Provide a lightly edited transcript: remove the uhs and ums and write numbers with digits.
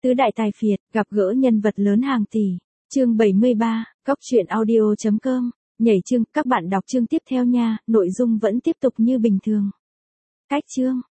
Tứ đại tài phiệt, gặp gỡ nhân vật lớn hàng tỷ. Chương 73, cóc truyện audio.com. Nhảy chương, các bạn đọc chương tiếp theo nha, nội dung vẫn tiếp tục như bình thường. Cách chương.